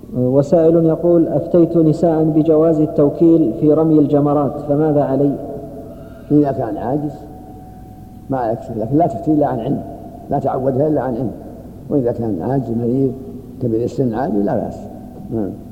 وسائل يقول: أفتيت نساء بجواز التوكيل في رمي الجمرات، فماذا علي؟ إذا كان عاجز ما يكفي، لكن لا تفتي إلا عن علم، لا تعودها إلا عن علم. وإذا كان عاجز مريض كبير السن عادي لا بأس.